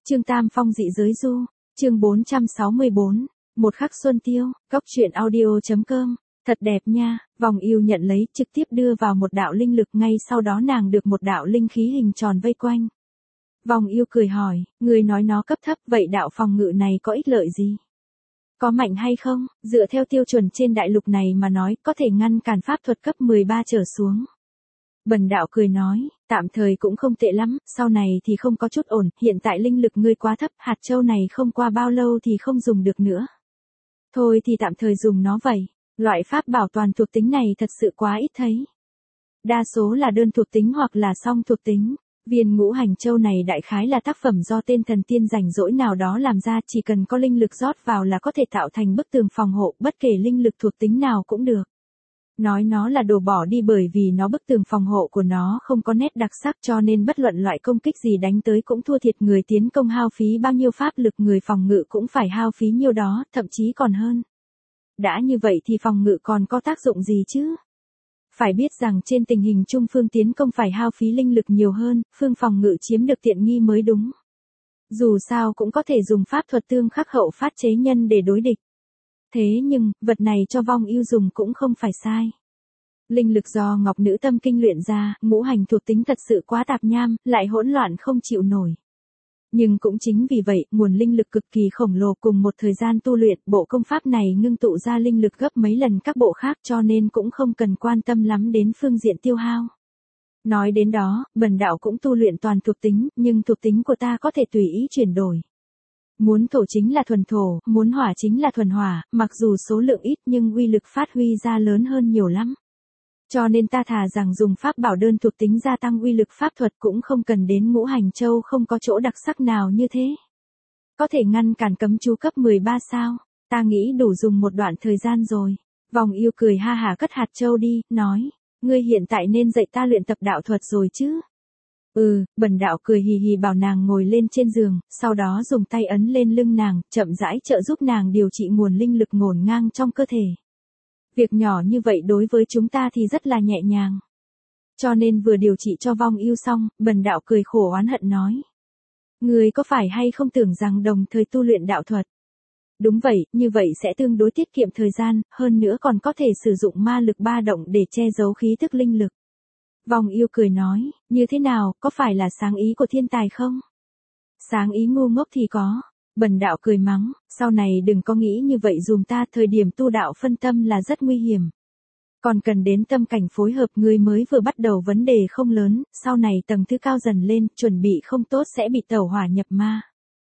Chương Tam Phong dị giới du, chương 464, một khắc xuân tiêu, góc truyện audio.com, thật đẹp nha, vòng yêu nhận lấy, trực tiếp đưa vào một đạo linh lực, ngay sau đó nàng được một đạo linh khí hình tròn vây quanh. Vòng yêu cười hỏi, người nói nó cấp thấp, vậy đạo phòng ngự này có ích lợi gì? Có mạnh hay không? Dựa theo tiêu chuẩn trên đại lục này mà nói, có thể ngăn cản pháp thuật cấp 13 trở xuống. Bần đạo cười nói, tạm thời cũng không tệ lắm, sau này thì không có chút ổn, hiện tại linh lực ngươi quá thấp, hạt châu này không qua bao lâu thì không dùng được nữa. Thôi thì tạm thời dùng nó vậy, loại pháp bảo toàn thuộc tính này thật sự quá ít thấy. Đa số là đơn thuộc tính hoặc là song thuộc tính. Viên ngũ hành châu này đại khái là tác phẩm do tên thần tiên rảnh rỗi nào đó làm ra, chỉ cần có linh lực rót vào là có thể tạo thành bức tường phòng hộ, bất kể linh lực thuộc tính nào cũng được. Nói nó là đồ bỏ đi bởi vì nó bức tường phòng hộ của nó không có nét đặc sắc, cho nên bất luận loại công kích gì đánh tới cũng thua thiệt, người tiến công hao phí bao nhiêu pháp lực, người phòng ngự cũng phải hao phí nhiêu đó, thậm chí còn hơn. Đã như vậy thì phòng ngự còn có tác dụng gì chứ? Phải biết rằng trên tình hình chung phương tiến công phải hao phí linh lực nhiều hơn, phương phòng ngự chiếm được tiện nghi mới đúng. Dù sao cũng có thể dùng pháp thuật tương khắc hậu phát chế nhân để đối địch. Thế nhưng, vật này cho vong yêu dùng cũng không phải sai. Linh lực do ngọc nữ tâm kinh luyện ra, ngũ hành thuộc tính thật sự quá tạp nham, lại hỗn loạn không chịu nổi. Nhưng cũng chính vì vậy, nguồn linh lực cực kỳ khổng lồ, cùng một thời gian tu luyện, bộ công pháp này ngưng tụ ra linh lực gấp mấy lần các bộ khác, cho nên cũng không cần quan tâm lắm đến phương diện tiêu hao. Nói đến đó, bần đạo cũng tu luyện toàn thuộc tính, nhưng thuộc tính của ta có thể tùy ý chuyển đổi. Muốn thổ chính là thuần thổ, muốn hỏa chính là thuần hỏa, mặc dù số lượng ít nhưng uy lực phát huy ra lớn hơn nhiều lắm. Cho nên ta thà rằng dùng pháp bảo đơn thuộc tính gia tăng uy lực pháp thuật, cũng không cần đến ngũ hành châu không có chỗ đặc sắc nào như thế. Có thể ngăn cản cấm chú cấp 13 sao? Ta nghĩ đủ dùng một đoạn thời gian rồi. Vòng yêu cười ha hả cất hạt châu đi, nói, ngươi hiện tại nên dạy ta luyện tập đạo thuật rồi chứ? Bần đạo cười hì hì bảo nàng ngồi lên trên giường, sau đó dùng tay ấn lên lưng nàng, chậm rãi trợ giúp nàng điều trị nguồn linh lực ngổn ngang trong cơ thể. Việc nhỏ như vậy đối với chúng ta thì rất là nhẹ nhàng. Cho nên vừa điều trị cho vong yêu xong, bần đạo cười khổ oán hận nói. Người có phải hay không tưởng rằng đồng thời tu luyện đạo thuật? Đúng vậy, như vậy sẽ tương đối tiết kiệm thời gian, hơn nữa còn có thể sử dụng ma lực ba động để che giấu khí thức linh lực. Vong yêu cười nói, như thế nào, có phải là sáng ý của thiên tài không? Sáng ý ngu ngốc thì có. Bần đạo cười mắng, sau này đừng có nghĩ như vậy dùm ta, thời điểm tu đạo phân tâm là rất nguy hiểm. Còn cần đến tâm cảnh phối hợp, người mới vừa bắt đầu vấn đề không lớn, sau này tầng thứ cao dần lên, chuẩn bị không tốt sẽ bị tẩu hỏa nhập ma.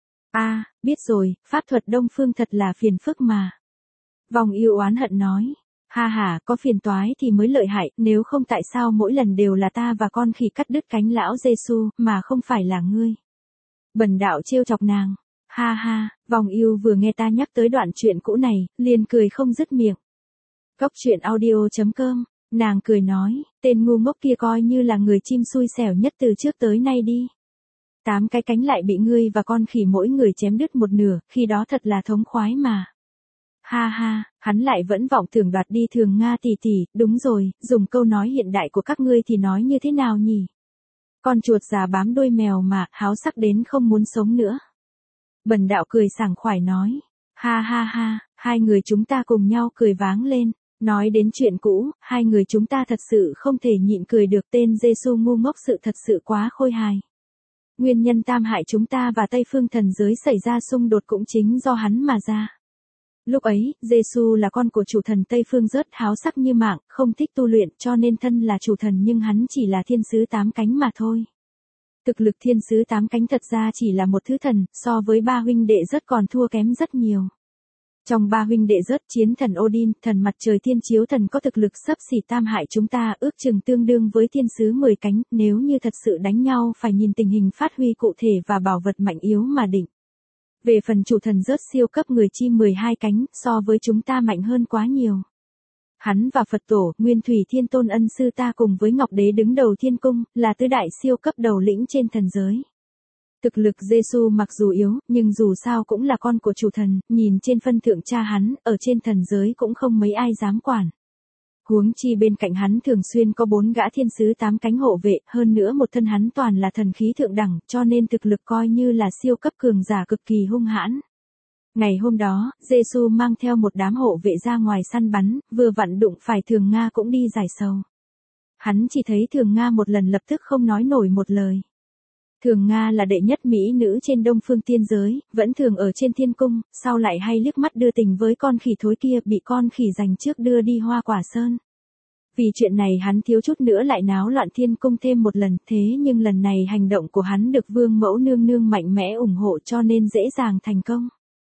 Biết rồi, pháp thuật đông phương thật là phiền phức mà. Vòng yêu oán hận nói, ha, có phiền toái thì mới lợi hại, nếu không tại sao mỗi lần đều là ta và con khỉ cắt đứt cánh lão Giê-xu, mà không phải là ngươi. Bần đạo trêu chọc nàng. Ha, vòng yêu vừa nghe ta nhắc tới đoạn chuyện cũ này, liền cười không dứt miệng. Góc truyện audio.com, nàng cười nói, tên ngu ngốc kia coi như là người chim xui xẻo nhất từ trước tới nay đi. 8 cái cánh lại bị ngươi và con khỉ mỗi người chém đứt một nửa, khi đó thật là thống khoái mà. Ha, hắn lại vẫn vọng tưởng đoạt đi Thường Nga tỷ tỷ, đúng rồi, dùng câu nói hiện đại của các ngươi thì nói như thế nào nhỉ? Con chuột già bám đuôi mèo mà, háo sắc đến không muốn sống nữa. Bần đạo cười sảng khoái nói, ha, hai người chúng ta cùng nhau cười váng lên, nói đến chuyện cũ, hai người chúng ta thật sự không thể nhịn cười được, tên Giê-xu ngu ngốc sự thật sự quá khôi hài. Nguyên nhân tam hại chúng ta và Tây Phương thần giới xảy ra xung đột cũng chính do hắn mà ra. Lúc ấy, Giê-xu là con của chủ thần Tây Phương rất háo sắc như mạng, không thích tu luyện, cho nên thân là chủ thần nhưng hắn chỉ là thiên sứ 8 cánh mà thôi. Thực lực thiên sứ 8 cánh thật ra chỉ là một thứ thần, so với ba huynh đệ rất còn thua kém rất nhiều. Trong ba huynh đệ rất, chiến thần Odin, thần mặt trời thiên chiếu thần có thực lực xấp xỉ tam hại chúng ta, ước chừng tương đương với thiên sứ 10 cánh, nếu như thật sự đánh nhau phải nhìn tình hình phát huy cụ thể và bảo vật mạnh yếu mà định. Về phần chủ thần rớt siêu cấp người chim 12 cánh, so với chúng ta mạnh hơn quá nhiều. Hắn và Phật tổ, Nguyên Thủy Thiên Tôn ân sư ta cùng với Ngọc Đế đứng đầu thiên cung, là tứ đại siêu cấp đầu lĩnh trên thần giới. Thực lực Giê-xu mặc dù yếu, nhưng dù sao cũng là con của chủ thần, nhìn trên phân thượng cha hắn, ở trên thần giới cũng không mấy ai dám quản. Huống chi bên cạnh hắn thường xuyên có 4 gã thiên sứ 8 cánh hộ vệ, hơn nữa một thân hắn toàn là thần khí thượng đẳng, cho nên thực lực coi như là siêu cấp cường giả cực kỳ hung hãn. Ngày hôm đó, Giê-xu mang theo một đám hộ vệ ra ngoài săn bắn, vừa vặn đụng phải Thường Nga cũng đi giải sầu. Hắn chỉ thấy Thường Nga một lần lập tức không nói nổi một lời. Thường Nga là đệ nhất mỹ nữ trên Đông Phương tiên giới, vẫn thường ở trên thiên cung, sau lại hay liếc mắt đưa tình với con khỉ thối kia bị con khỉ giành trước đưa đi Hoa Quả Sơn. Vì chuyện này hắn thiếu chút nữa lại náo loạn thiên cung thêm một lần, thế nhưng lần này hành động của hắn được vương mẫu nương nương mạnh mẽ ủng hộ cho nên dễ dàng thành công.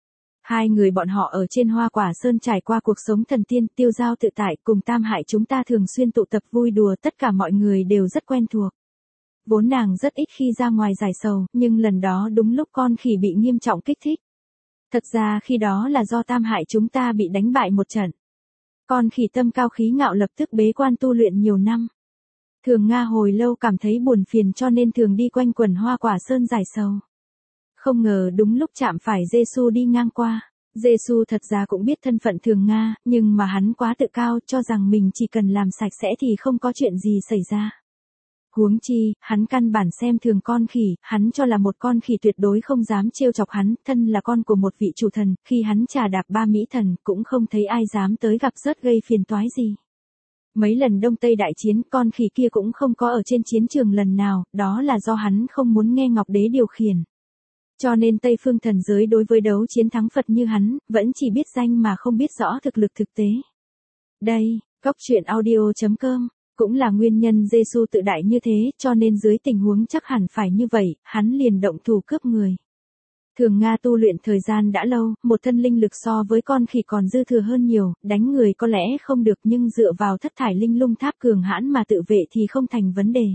Hai người bọn họ ở trên Hoa Quả Sơn trải qua cuộc sống thần tiên tiêu giao tự tại cùng Tam Hải chúng ta thường xuyên tụ tập vui đùa, tất cả mọi người đều rất quen thuộc. Vốn nàng rất ít khi ra ngoài giải sầu, nhưng lần đó đúng lúc con khỉ bị nghiêm trọng kích thích. Thật ra khi đó là do Tam Hải chúng ta bị đánh bại một trận. Con khỉ tâm cao khí ngạo lập tức bế quan tu luyện nhiều năm. Thường Nga hồi lâu cảm thấy buồn phiền cho nên thường đi quanh quần Hoa Quả Sơn giải sầu. Không ngờ đúng lúc chạm phải Giê-xu đi ngang qua. Giê-xu thật ra cũng biết thân phận Thường Nga, nhưng mà hắn quá tự cao cho rằng mình chỉ cần làm sạch sẽ thì không có chuyện gì xảy ra. Huống chi, hắn căn bản xem thường con khỉ, hắn cho là một con khỉ tuyệt đối không dám trêu chọc hắn, thân là con của một vị chủ thần, khi hắn trà đạp 3 mỹ thần, cũng không thấy ai dám tới gặp rớt gây phiền toái gì. Mấy lần Đông Tây đại chiến, con khỉ kia cũng không có ở trên chiến trường lần nào, đó là do hắn không muốn nghe Ngọc Đế điều khiển. Cho nên Tây Phương thần giới đối với đấu chiến thắng Phật như hắn, vẫn chỉ biết danh mà không biết rõ thực lực thực tế. Đây, Cóc Truyện Audio.com. Cũng là nguyên nhân Giê-xu tự đại như thế, cho nên dưới tình huống chắc hẳn phải như vậy, hắn liền động thủ cướp người. Thường Nga tu luyện thời gian đã lâu, một thân linh lực so với con khỉ còn dư thừa hơn nhiều, đánh người có lẽ không được nhưng dựa vào thất thải linh lung tháp cường hãn mà tự vệ thì không thành vấn đề.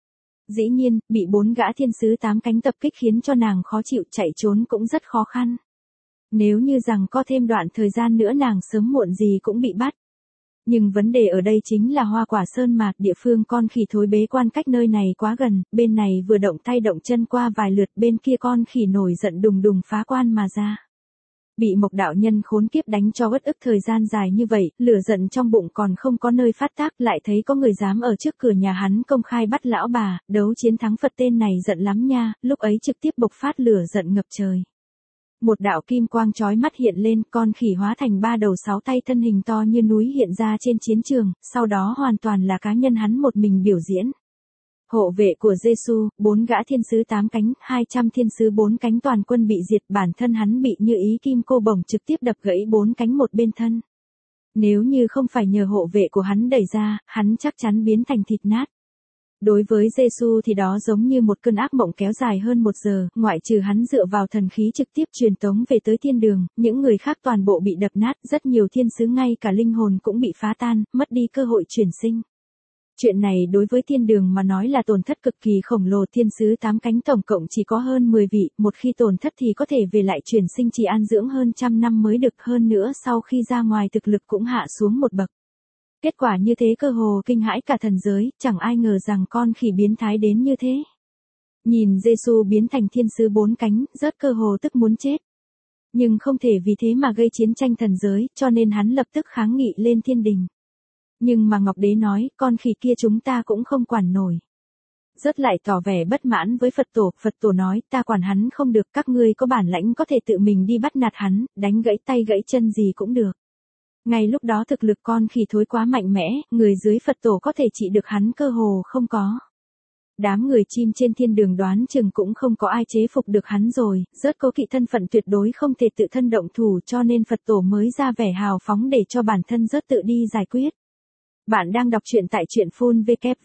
Dĩ nhiên, bị 4 gã thiên sứ 8 cánh tập kích khiến cho nàng khó chịu, chạy trốn cũng rất khó khăn. Nếu như rằng có thêm đoạn thời gian nữa nàng sớm muộn gì cũng bị bắt. Nhưng vấn đề ở đây chính là Hoa Quả Sơn mà, địa phương con khỉ thối bế quan cách nơi này quá gần, bên này vừa động tay động chân qua vài lượt, bên kia con khỉ nổi giận đùng đùng phá quan mà ra. Bị Mộc đạo nhân khốn kiếp đánh cho uất ức thời gian dài như vậy, lửa giận trong bụng còn không có nơi phát tác, lại thấy có người dám ở trước cửa nhà hắn công khai bắt lão bà, đấu chiến thắng Phật tên này giận lắm nha, lúc ấy trực tiếp bộc phát lửa giận ngập trời. Một đạo kim quang chói mắt hiện lên, con khỉ hóa thành 3 đầu 6 tay thân hình to như núi hiện ra trên chiến trường, sau đó hoàn toàn là cá nhân hắn một mình biểu diễn. Hộ vệ của Giê-xu, 4 gã thiên sứ 8 cánh, 200 thiên sứ 4 cánh toàn quân bị diệt, bản thân hắn bị như ý kim cô bổng trực tiếp đập gãy 4 cánh một bên thân. Nếu như không phải nhờ hộ vệ của hắn đẩy ra, hắn chắc chắn biến thành thịt nát. Đối với Giê-xu thì đó giống như một cơn ác mộng kéo dài hơn 1 giờ, ngoại trừ hắn dựa vào thần khí trực tiếp truyền tống về tới thiên đường, những người khác toàn bộ bị đập nát, rất nhiều thiên sứ ngay cả linh hồn cũng bị phá tan, mất đi cơ hội chuyển sinh. Chuyện này đối với thiên đường mà nói là tổn thất cực kỳ khổng lồ, thiên sứ 8 cánh tổng cộng chỉ có hơn 10 vị, một khi tổn thất thì có thể về lại chuyển sinh chỉ an dưỡng hơn 100 năm mới được, hơn nữa sau khi ra ngoài thực lực cũng hạ xuống một bậc. Kết quả như thế cơ hồ kinh hãi cả thần giới, chẳng ai ngờ rằng con khỉ biến thái đến như thế. Nhìn Giê-xu biến thành thiên sứ 4 cánh, rớt cơ hồ tức muốn chết. Nhưng không thể vì thế mà gây chiến tranh thần giới, cho nên hắn lập tức kháng nghị lên thiên đình. Nhưng mà Ngọc Đế nói, con khỉ kia chúng ta cũng không quản nổi. Rớt lại tỏ vẻ bất mãn với Phật tổ nói, ta quản hắn không được, các ngươi có bản lãnh có thể tự mình đi bắt nạt hắn, đánh gãy tay gãy chân gì cũng được. Ngay lúc đó thực lực con khỉ thối quá mạnh mẽ, người dưới Phật tổ có thể trị được hắn cơ hồ không có. Đám người chim trên thiên đường đoán chừng cũng không có ai chế phục được hắn rồi, rớt cố kỵ thân phận tuyệt đối không thể tự thân động thủ cho nên Phật tổ mới ra vẻ hào phóng để cho bản thân rớt tự đi giải quyết. Bạn đang đọc truyện tại truyện phun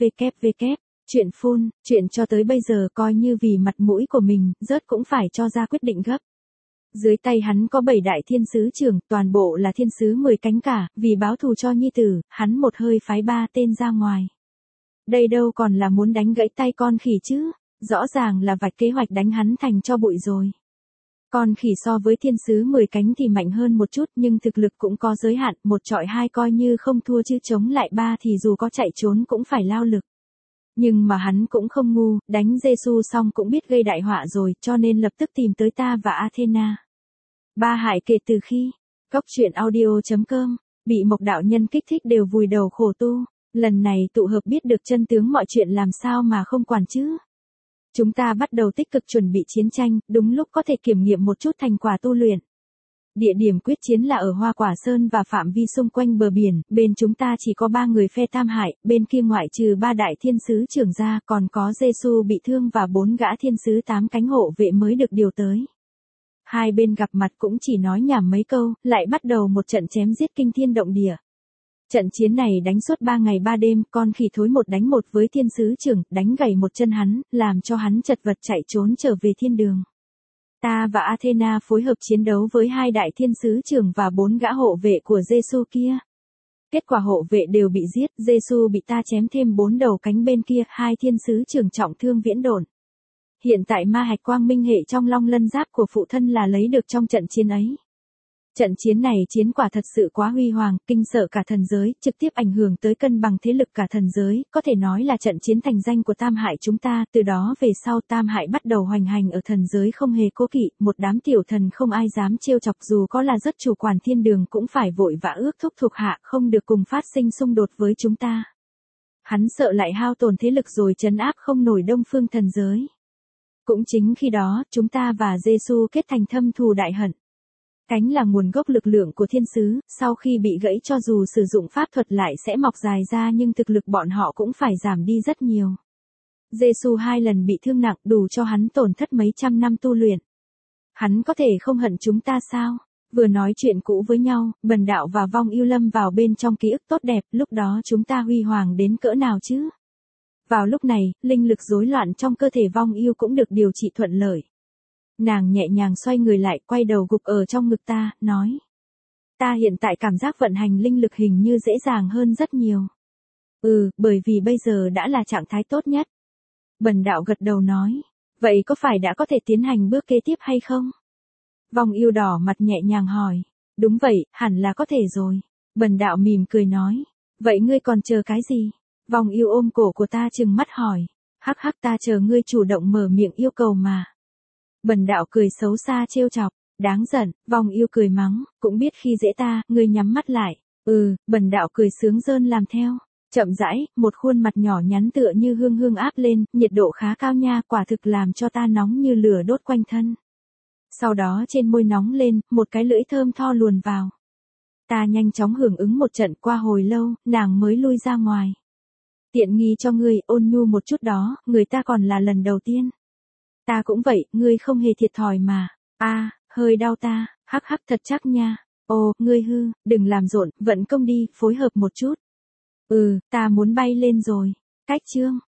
www. Truyện phun, chuyện cho tới bây giờ coi như vì mặt mũi của mình, rớt cũng phải cho ra quyết định gấp. Dưới tay hắn có 7 đại thiên sứ trưởng, toàn bộ là thiên sứ 10 cánh cả, vì báo thù cho nhi tử, hắn một hơi phái 3 tên ra ngoài. Đây đâu còn là muốn đánh gãy tay con khỉ chứ, rõ ràng là vạch kế hoạch đánh hắn thành cho bụi rồi. Con khỉ so với thiên sứ 10 cánh thì mạnh hơn một chút nhưng thực lực cũng có giới hạn, 1 chọi 2 coi như không thua chứ chống lại 3 thì dù có chạy trốn cũng phải lao lực. Nhưng mà hắn cũng không ngu, đánh Giê-xu xong cũng biết gây đại họa rồi, cho nên lập tức tìm tới ta và Athena. Ba Hải kể từ khi, Cóc Truyện Audio.com Bị Mộc đạo nhân kích thích đều vùi đầu khổ tu, lần này tụ hợp biết được chân tướng mọi chuyện làm sao mà không quản chứ. Chúng ta bắt đầu tích cực chuẩn bị chiến tranh, đúng lúc có thể kiểm nghiệm một chút thành quả tu luyện. Địa điểm quyết chiến là ở Hoa Quả Sơn và phạm vi xung quanh bờ biển, bên chúng ta chỉ có 3 người phe Tam Hải, bên kia ngoại trừ 3 đại thiên sứ trưởng ra còn có Giê-xu bị thương và 4 gã thiên sứ 8 cánh hộ vệ mới được điều tới. Hai bên gặp mặt cũng chỉ nói nhảm mấy câu, lại bắt đầu một trận chém giết kinh thiên động địa. Trận chiến này đánh suốt 3 ngày 3 đêm, con khỉ thối một đánh một với thiên sứ trưởng, đánh gãy một chân hắn, làm cho hắn chật vật chạy trốn trở về thiên đường. Ta và Athena phối hợp chiến đấu với 2 đại thiên sứ trưởng và 4 gã hộ vệ của Giê-xu kia. Kết quả hộ vệ đều bị giết, Giê-xu bị ta chém thêm 4 đầu cánh bên kia, 2 thiên sứ trưởng trọng thương viễn độn. Hiện tại ma hạch quang minh hệ trong long lân giáp của phụ thân là lấy được trong trận chiến ấy. Trận chiến này chiến quả thật sự quá huy hoàng, kinh sợ cả thần giới, trực tiếp ảnh hưởng tới cân bằng thế lực cả thần giới, có thể nói là trận chiến thành danh của Tam Hải chúng ta, từ đó về sau Tam Hải bắt đầu hoành hành ở thần giới không hề cố kỵ, một đám tiểu thần không ai dám trêu chọc dù có là rất chủ quản thiên đường cũng phải vội vã ước thúc thuộc hạ không được cùng phát sinh xung đột với chúng ta. Hắn sợ lại hao tổn thế lực rồi trấn áp không nổi đông phương thần giới. Cũng chính khi đó, chúng ta và Giê-xu kết thành thâm thù đại hận. Cánh là nguồn gốc lực lượng của thiên sứ, sau khi bị gãy cho dù sử dụng pháp thuật lại sẽ mọc dài ra nhưng thực lực bọn họ cũng phải giảm đi rất nhiều. Giê-xu 2 lần bị thương nặng đủ cho hắn tổn thất mấy trăm năm tu luyện. Hắn có thể không hận chúng ta sao? Vừa nói chuyện cũ với nhau, Bần Đạo và Vong Ưu lâm vào bên trong ký ức tốt đẹp, lúc đó chúng ta huy hoàng đến cỡ nào chứ? Vào lúc này, linh lực rối loạn trong cơ thể Vong Ưu cũng được điều trị thuận lợi. Nàng nhẹ nhàng xoay người lại, quay đầu gục ở trong ngực ta, nói. Ta hiện tại cảm giác vận hành linh lực hình như dễ dàng hơn rất nhiều. Bởi vì bây giờ đã là trạng thái tốt nhất. Bần Đạo gật đầu nói. Vậy có phải đã có thể tiến hành bước kế tiếp hay không? Vong Ưu đỏ mặt nhẹ nhàng hỏi. Đúng vậy, hẳn là có thể rồi. Bần Đạo mỉm cười nói. Vậy ngươi còn chờ cái gì? Vong Ưu ôm cổ của ta trừng mắt hỏi. Hắc hắc, ta chờ ngươi chủ động mở miệng yêu cầu mà. Bần Đạo cười xấu xa trêu chọc, đáng giận, Vong Ưu cười mắng, cũng biết khi dễ ta, ngươi nhắm mắt lại. Bần Đạo cười sướng rơn làm theo. Chậm rãi, một khuôn mặt nhỏ nhắn tựa như hương hương áp lên, nhiệt độ khá cao nha, quả thực làm cho ta nóng như lửa đốt quanh thân. Sau đó trên môi nóng lên, một cái lưỡi thơm tho luồn vào. Ta nhanh chóng hưởng ứng một trận, qua hồi lâu, nàng mới lui ra ngoài. Tiện nghi cho ngươi, ôn nhu một chút đó, người ta còn là lần đầu tiên. Ta cũng vậy, ngươi không hề thiệt thòi mà. Hơi đau ta, hắc hắc thật chắc nha. Ngươi hư, đừng làm rộn, vận công đi, phối hợp một chút. Ta muốn bay lên rồi. Cách chương.